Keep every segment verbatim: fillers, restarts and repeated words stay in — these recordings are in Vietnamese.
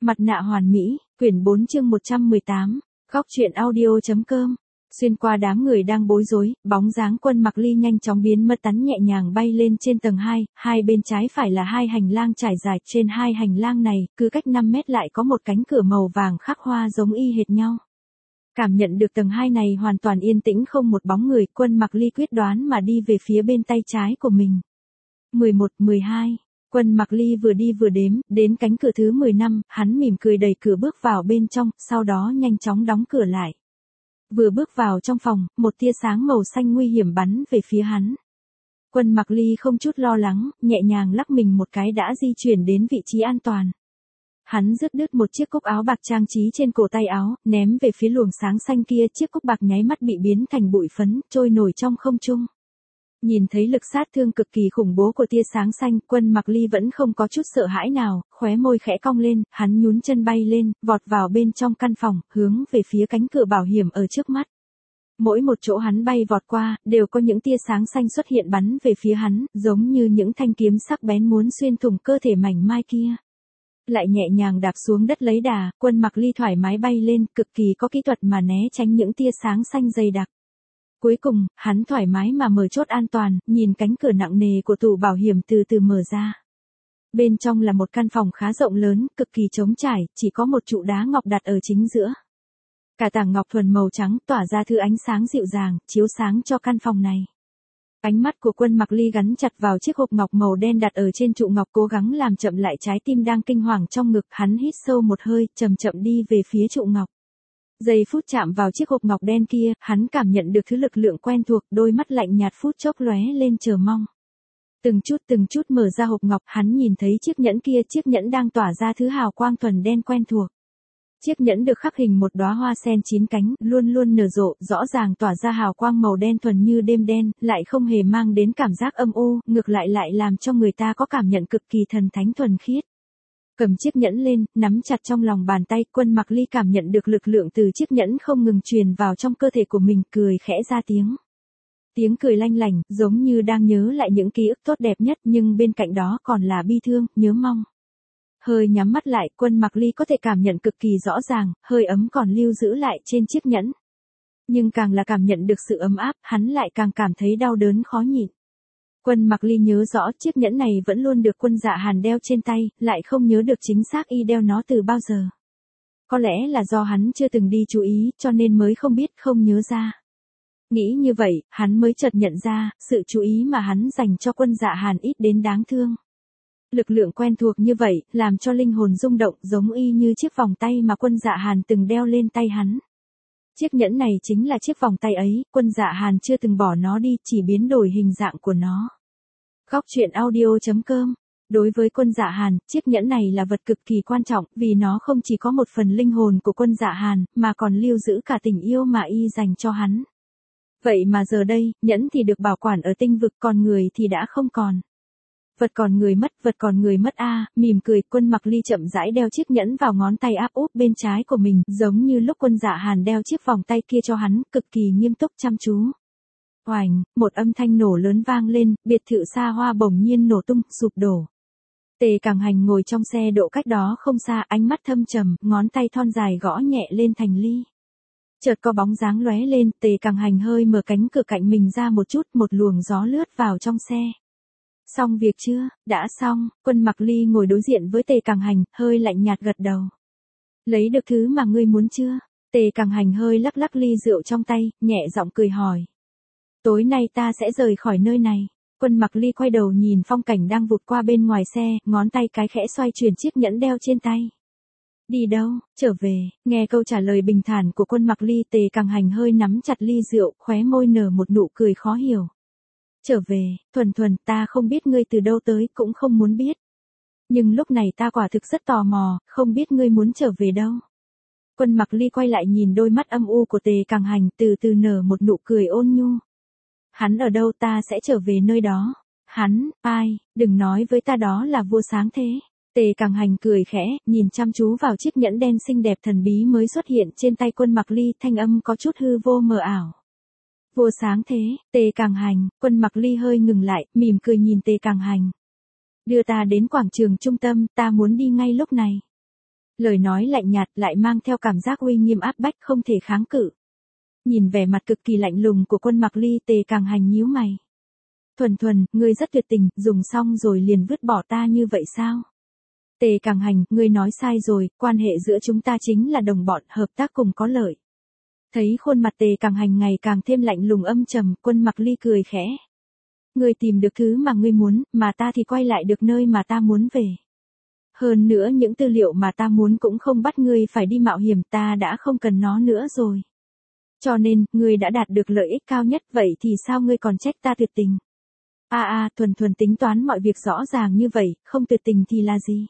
Mặt nạ hoàn mỹ, quyển bốn chương một trăm mười tám, góc truyện audio.com. Xuyên qua đám người đang bối rối, bóng dáng Quân Mặc Ly nhanh chóng biến mất tắn nhẹ nhàng bay lên trên tầng hai, hai bên trái phải là hai hành lang trải dài, trên hai hành lang này, cứ cách năm mét lại có một cánh cửa màu vàng khắc hoa giống y hệt nhau. Cảm nhận được tầng hai này hoàn toàn yên tĩnh không một bóng người, Quân Mặc Ly quyết đoán mà đi về phía bên tay trái của mình. mười một, mười hai. Quân Mặc Ly vừa đi vừa đếm, đến cánh cửa thứ mười lăm, hắn mỉm cười đẩy cửa bước vào bên trong, sau đó nhanh chóng đóng cửa lại. Vừa bước vào trong phòng, một tia sáng màu xanh nguy hiểm bắn về phía hắn. Quân Mặc Ly không chút lo lắng, nhẹ nhàng lắc mình một cái đã di chuyển đến vị trí an toàn. Hắn rứt đứt một chiếc cúc áo bạc trang trí trên cổ tay áo, ném về phía luồng sáng xanh kia, chiếc cúc bạc nháy mắt bị biến thành bụi phấn, trôi nổi trong không trung. Nhìn thấy lực sát thương cực kỳ khủng bố của tia sáng xanh, Quân Mặc Ly vẫn không có chút sợ hãi nào, khóe môi khẽ cong lên, hắn nhún chân bay lên, vọt vào bên trong căn phòng, hướng về phía cánh cửa bảo hiểm ở trước mắt. Mỗi một chỗ hắn bay vọt qua, đều có những tia sáng xanh xuất hiện bắn về phía hắn, giống như những thanh kiếm sắc bén muốn xuyên thủng cơ thể mảnh mai kia. Lại nhẹ nhàng đạp xuống đất lấy đà, Quân Mặc Ly thoải mái bay lên, cực kỳ có kỹ thuật mà né tránh những tia sáng xanh dày đặc. Cuối cùng, hắn thoải mái mà mở chốt an toàn, nhìn cánh cửa nặng nề của tủ bảo hiểm từ từ mở ra. Bên trong là một căn phòng khá rộng lớn, cực kỳ trống trải, chỉ có một trụ đá ngọc đặt ở chính giữa. Cả tảng ngọc thuần màu trắng tỏa ra thứ ánh sáng dịu dàng, chiếu sáng cho căn phòng này. Ánh mắt của Quân Mặc Ly gắn chặt vào chiếc hộp ngọc màu đen đặt ở trên trụ ngọc, cố gắng làm chậm lại trái tim đang kinh hoàng trong ngực, hắn hít sâu một hơi, chậm chậm đi về phía trụ ngọc. Giây phút chạm vào chiếc hộp ngọc đen kia, hắn cảm nhận được thứ lực lượng quen thuộc, đôi mắt lạnh nhạt phút chốc lóe lên chờ mong. Từng chút từng chút mở ra hộp ngọc, hắn nhìn thấy chiếc nhẫn kia, chiếc nhẫn đang tỏa ra thứ hào quang thuần đen quen thuộc. Chiếc nhẫn được khắc hình một đóa hoa sen chín cánh, luôn luôn nở rộ, rõ ràng tỏa ra hào quang màu đen thuần như đêm đen, lại không hề mang đến cảm giác âm u, ngược lại lại làm cho người ta có cảm nhận cực kỳ thần thánh thuần khiết. Cầm chiếc nhẫn lên, nắm chặt trong lòng bàn tay, Quân Mặc Ly cảm nhận được lực lượng từ chiếc nhẫn không ngừng truyền vào trong cơ thể của mình, cười khẽ ra tiếng. Tiếng cười lanh lảnh, giống như đang nhớ lại những ký ức tốt đẹp nhất, nhưng bên cạnh đó còn là bi thương, nhớ mong. Hơi nhắm mắt lại, Quân Mặc Ly có thể cảm nhận cực kỳ rõ ràng, hơi ấm còn lưu giữ lại trên chiếc nhẫn. Nhưng càng là cảm nhận được sự ấm áp, hắn lại càng cảm thấy đau đớn khó nhịn. Quân Mặc Ly nhớ rõ chiếc nhẫn này vẫn luôn được Quân Dạ Hàn đeo trên tay, lại không nhớ được chính xác y đeo nó từ bao giờ. Có lẽ là do hắn chưa từng đi chú ý, cho nên mới không biết, không nhớ ra. Nghĩ như vậy, hắn mới chợt nhận ra, sự chú ý mà hắn dành cho Quân Dạ Hàn ít đến đáng thương. Lực lượng quen thuộc như vậy, làm cho linh hồn rung động, giống y như chiếc vòng tay mà Quân Dạ Hàn từng đeo lên tay hắn. Chiếc nhẫn này chính là chiếc vòng tay ấy, Quân Dạ Hàn chưa từng bỏ nó đi, chỉ biến đổi hình dạng của nó. Góc truyện audio.com. Đối với Quân Dạ Hàn, chiếc nhẫn này là vật cực kỳ quan trọng, vì nó không chỉ có một phần linh hồn của Quân Dạ Hàn, mà còn lưu giữ cả tình yêu mà y dành cho hắn. Vậy mà giờ đây, nhẫn thì được bảo quản ở tinh vực, còn người thì đã không còn. Vật còn người mất, vật còn người mất a, à, mỉm cười, Quân Mặc Ly chậm rãi đeo chiếc nhẫn vào ngón tay áp úp bên trái của mình, giống như lúc Quân Dạ Hàn đeo chiếc vòng tay kia cho hắn, cực kỳ nghiêm túc chăm chú. Oành, một âm thanh nổ lớn vang lên, biệt thự xa hoa bỗng nhiên nổ tung, sụp đổ. Tề Cảng Hành ngồi trong xe độ cách đó không xa, ánh mắt thâm trầm, ngón tay thon dài gõ nhẹ lên thành ly. Chợt có bóng dáng lóe lên, Tề Cảng Hành hơi mở cánh cửa cạnh mình ra một chút, một luồng gió lướt vào trong xe. Xong việc chưa? Đã xong. Quân Mặc Ly ngồi đối diện với Tề Cảng Hành, hơi lạnh nhạt gật đầu. Lấy được thứ mà ngươi muốn chưa? Tề Cảng Hành hơi lắc lắc ly rượu trong tay, nhẹ giọng cười hỏi. Tối nay ta sẽ rời khỏi nơi này. Quân Mặc Ly quay đầu nhìn phong cảnh đang vụt qua bên ngoài xe, ngón tay cái khẽ xoay chuyển chiếc nhẫn đeo trên tay. Đi đâu? Trở về. Nghe câu trả lời bình thản của Quân Mặc Ly, Tề Cảng Hành hơi nắm chặt ly rượu, khóe môi nở một nụ cười khó hiểu. Trở về, thuần thuần, ta không biết ngươi từ đâu tới, cũng không muốn biết. Nhưng lúc này ta quả thực rất tò mò, không biết ngươi muốn trở về đâu. Quân Mặc Ly quay lại nhìn đôi mắt âm u của Tề Cảng Hành, từ từ nở một nụ cười ôn nhu. Hắn ở đâu ta sẽ trở về nơi đó. Hắn, ai, đừng nói với ta đó là vua sáng thế. Tề Cảng Hành cười khẽ, nhìn chăm chú vào chiếc nhẫn đen xinh đẹp thần bí mới xuất hiện trên tay Quân Mặc Ly, thanh âm có chút hư vô mờ ảo. Vua sáng thế, Tề Cảng Hành, Quân Mặc Ly hơi ngừng lại, mỉm cười nhìn Tề Cảng Hành. Đưa ta đến quảng trường trung tâm, ta muốn đi ngay lúc này. Lời nói lạnh nhạt lại mang theo cảm giác uy nghiêm áp bách không thể kháng cự. Nhìn vẻ mặt cực kỳ lạnh lùng của Quân Mặc Ly, Tề Càng Hành nhíu mày. Thuần Thuần, ngươi rất tuyệt tình, dùng xong rồi liền vứt bỏ ta như vậy sao? Tề Càng Hành, ngươi nói sai rồi, quan hệ giữa chúng ta chính là đồng bọn, hợp tác cùng có lợi. Thấy khuôn mặt Tề Càng Hành ngày càng thêm lạnh lùng âm trầm, Quân Mặc Ly cười khẽ. Ngươi tìm được thứ mà ngươi muốn, mà ta thì quay lại được nơi mà ta muốn về. Hơn nữa những tư liệu mà ta muốn cũng không bắt ngươi phải đi mạo hiểm, ta đã không cần nó nữa rồi. Cho nên, ngươi đã đạt được lợi ích cao nhất, vậy thì sao ngươi còn trách ta tuyệt tình? A a, Thuần Thuần tính toán mọi việc rõ ràng như vậy, không tuyệt tình thì là gì?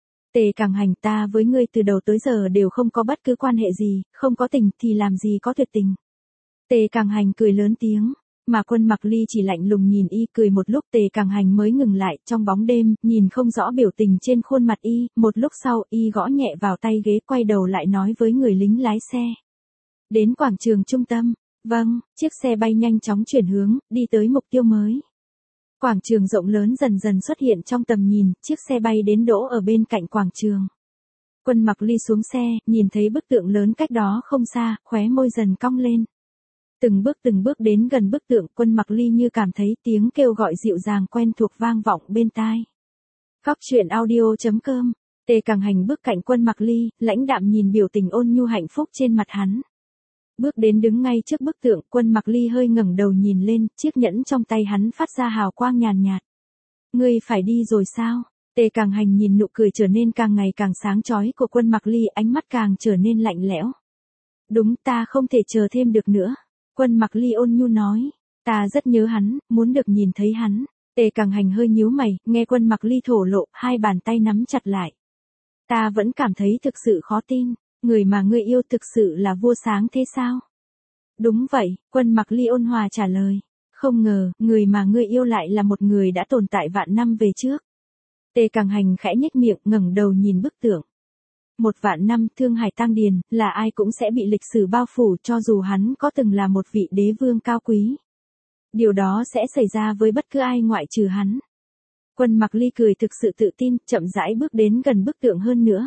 Tề Càng Hành, ta với ngươi từ đầu tới giờ đều không có bất cứ quan hệ gì, không có tình thì làm gì có tuyệt tình. Tề Càng Hành cười lớn tiếng, mà Quân Mặc Ly chỉ lạnh lùng nhìn y, cười một lúc Tề Càng Hành mới ngừng lại, trong bóng đêm, nhìn không rõ biểu tình trên khuôn mặt y, một lúc sau y gõ nhẹ vào tay ghế, quay đầu lại nói với người lính lái xe. Đến quảng trường trung tâm. Vâng, chiếc xe bay nhanh chóng chuyển hướng, đi tới mục tiêu mới. Quảng trường rộng lớn dần dần xuất hiện trong tầm nhìn, chiếc xe bay đến đỗ ở bên cạnh quảng trường. Quân Mặc Ly xuống xe, nhìn thấy bức tượng lớn cách đó không xa, khóe môi dần cong lên. Từng bước từng bước đến gần bức tượng, Quân Mặc Ly như cảm thấy tiếng kêu gọi dịu dàng quen thuộc vang vọng bên tai. Góc truyện audio chấm com. Tề Càng Hành bước cạnh Quân Mặc Ly, lãnh đạm nhìn biểu tình ôn nhu hạnh phúc trên mặt hắn. Bước đến đứng ngay trước bức tượng, Quân Mặc Ly hơi ngẩng đầu nhìn lên, chiếc nhẫn trong tay hắn phát ra hào quang nhàn nhạt. Ngươi phải đi rồi sao? Tề Càng Hành nhìn nụ cười trở nên càng ngày càng sáng chói của Quân Mặc Ly, ánh mắt càng trở nên lạnh lẽo. Đúng, ta không thể chờ thêm được nữa. Quân Mặc Ly ôn nhu nói, ta rất nhớ hắn, muốn được nhìn thấy hắn. Tề Càng Hành hơi nhíu mày, nghe Quân Mặc Ly thổ lộ, hai bàn tay nắm chặt lại. Ta vẫn cảm thấy thực sự khó tin. Người mà ngươi yêu thực sự là vua sáng thế sao? Đúng vậy, Quân Mặc Ly ôn hòa trả lời. Không ngờ, người mà ngươi yêu lại là một người đã tồn tại vạn năm về trước. Tề Càng Hành khẽ nhếch miệng, ngẩng đầu nhìn bức tượng. Một vạn năm, Thương Hải Tăng Điền, là ai cũng sẽ bị lịch sử bao phủ, cho dù hắn có từng là một vị đế vương cao quý. Điều đó sẽ xảy ra với bất cứ ai ngoại trừ hắn. Quân Mặc Ly cười thực sự tự tin, chậm rãi bước đến gần bức tượng hơn nữa.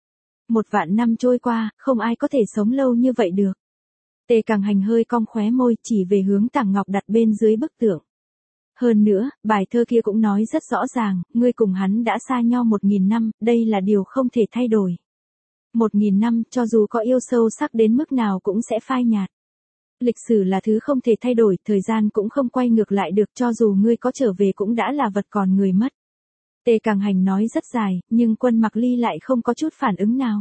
Một vạn năm trôi qua, không ai có thể sống lâu như vậy được. Tề Càng Hành hơi cong khóe môi, chỉ về hướng tảng ngọc đặt bên dưới bức tượng. Hơn nữa, bài thơ kia cũng nói rất rõ ràng, ngươi cùng hắn đã xa nhau một nghìn năm, đây là điều không thể thay đổi. Một nghìn năm, cho dù có yêu sâu sắc đến mức nào cũng sẽ phai nhạt. Lịch sử là thứ không thể thay đổi, thời gian cũng không quay ngược lại được, cho dù ngươi có trở về cũng đã là vật còn người mất. Tề Càng Hành nói rất dài, nhưng Quân Mặc Ly lại không có chút phản ứng nào.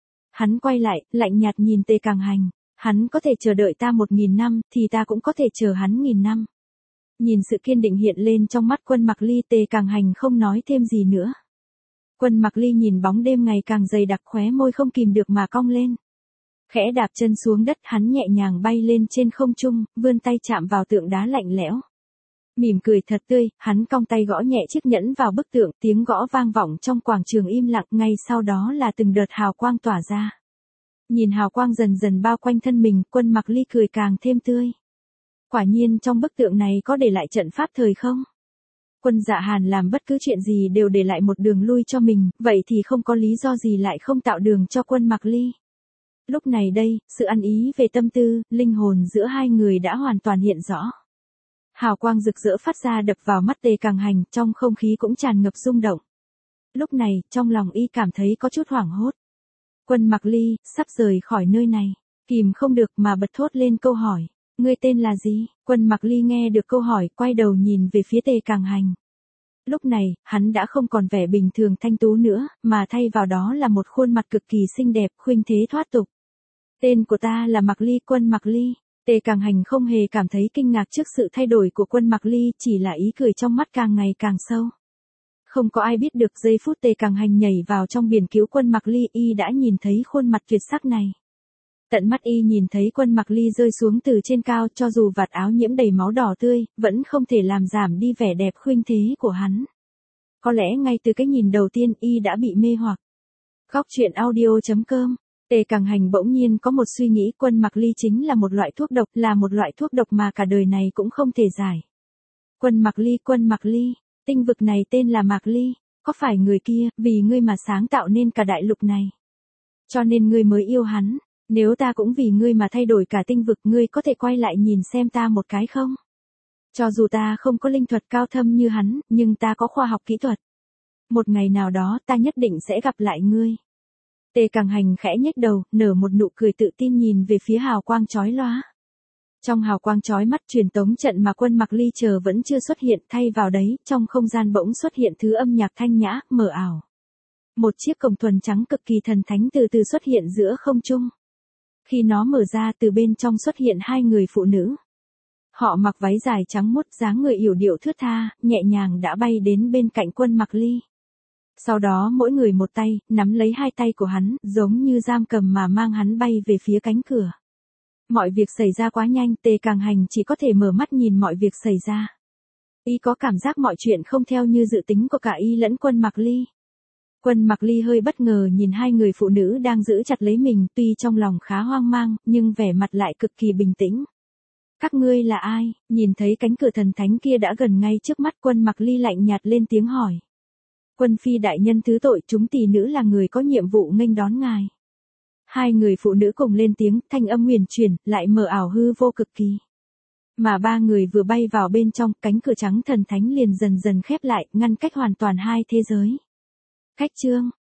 Hắn quay lại, lạnh nhạt nhìn Tề Càng Hành. Hắn có thể chờ đợi ta một nghìn năm, thì ta cũng có thể chờ hắn nghìn năm. Nhìn sự kiên định hiện lên trong mắt Quân Mặc Ly, Tề Càng Hành không nói thêm gì nữa. Quân Mặc Ly nhìn bóng đêm ngày càng dày đặc, khóe môi không kìm được mà cong lên. Khẽ đạp chân xuống đất, hắn nhẹ nhàng bay lên trên không trung, vươn tay chạm vào tượng đá lạnh lẽo. Mỉm cười thật tươi, hắn cong tay gõ nhẹ chiếc nhẫn vào bức tượng, tiếng gõ vang vọng trong quảng trường im lặng, ngay sau đó là từng đợt hào quang tỏa ra. Nhìn hào quang dần dần bao quanh thân mình, Quân Mặc Ly cười càng thêm tươi. Quả nhiên trong bức tượng này có để lại trận pháp thời không? Quân Dạ Hàn làm bất cứ chuyện gì đều để lại một đường lui cho mình, vậy thì không có lý do gì lại không tạo đường cho Quân Mặc Ly. Lúc này đây, sự ăn ý về tâm tư, linh hồn giữa hai người đã hoàn toàn hiện rõ. Hào quang rực rỡ phát ra đập vào mắt Tề Càng Hành, trong không khí cũng tràn ngập rung động. Lúc này, trong lòng y cảm thấy có chút hoảng hốt. Quân Mặc Ly, sắp rời khỏi nơi này, kìm không được mà bật thốt lên câu hỏi. Ngươi tên là gì? Quân Mặc Ly nghe được câu hỏi, quay đầu nhìn về phía Tề Càng Hành. Lúc này, hắn đã không còn vẻ bình thường thanh tú nữa, mà thay vào đó là một khuôn mặt cực kỳ xinh đẹp, khuynh thế thoát tục. Tên của ta là Mặc Ly, Quân Mặc Ly. Tề Càng Hành không hề cảm thấy kinh ngạc trước sự thay đổi của Quân Mặc Ly, chỉ là ý cười trong mắt càng ngày càng sâu. Không có ai biết được giây phút Tề Càng Hành nhảy vào trong biển cứu Quân Mặc Ly, y đã nhìn thấy khuôn mặt tuyệt sắc này. Tận mắt y nhìn thấy Quân Mặc Ly rơi xuống từ trên cao, cho dù vạt áo nhiễm đầy máu đỏ tươi, vẫn không thể làm giảm đi vẻ đẹp khuynh thế của hắn. Có lẽ ngay từ cái nhìn đầu tiên y đã bị mê hoặc. Góc truyện audio chấm com. Tề Càng Hành bỗng nhiên có một suy nghĩ, Quân Mặc Ly chính là một loại thuốc độc, là một loại thuốc độc mà cả đời này cũng không thể giải. Quân Mặc Ly, Quân Mặc Ly, tinh vực này tên là Mạc Ly, có phải người kia, vì ngươi mà sáng tạo nên cả đại lục này? Cho nên ngươi mới yêu hắn. Nếu ta cũng vì ngươi mà thay đổi cả tinh vực, ngươi có thể quay lại nhìn xem ta một cái không? Cho dù ta không có linh thuật cao thâm như hắn, nhưng ta có khoa học kỹ thuật. Một ngày nào đó ta nhất định sẽ gặp lại ngươi. Tề Càng Hành khẽ nhếch đầu, nở một nụ cười tự tin nhìn về phía hào quang chói lóa. Trong hào quang chói mắt truyền tống trận mà Quân Mặc Ly chờ vẫn chưa xuất hiện, thay vào đấy, trong không gian bỗng xuất hiện thứ âm nhạc thanh nhã, mờ ảo. Một chiếc cổng thuần trắng cực kỳ thần thánh từ từ xuất hiện giữa không trung. Khi nó mở ra, từ bên trong xuất hiện hai người phụ nữ. Họ mặc váy dài trắng muốt, dáng người yểu điệu thướt tha, nhẹ nhàng đã bay đến bên cạnh Quân Mặc Ly. Sau đó mỗi người một tay, nắm lấy hai tay của hắn, giống như giam cầm mà mang hắn bay về phía cánh cửa. Mọi việc xảy ra quá nhanh, Tề Càng Hành chỉ có thể mở mắt nhìn mọi việc xảy ra. Y có cảm giác mọi chuyện không theo như dự tính của cả y lẫn Quân Mặc Ly. Quân Mặc Ly hơi bất ngờ nhìn hai người phụ nữ đang giữ chặt lấy mình, tuy trong lòng khá hoang mang, nhưng vẻ mặt lại cực kỳ bình tĩnh. Các ngươi là ai? Nhìn thấy cánh cửa thần thánh kia đã gần ngay trước mắt, Quân Mặc Ly lạnh nhạt lên tiếng hỏi. Quân phi đại nhân thứ tội, chúng tỷ nữ là người có nhiệm vụ nghênh đón ngài. Hai người phụ nữ cùng lên tiếng, thanh âm huyền chuyển, lại mờ ảo hư vô cực kỳ. Mà ba người vừa bay vào bên trong, cánh cửa trắng thần thánh liền dần dần khép lại, ngăn cách hoàn toàn hai thế giới. Khách trương,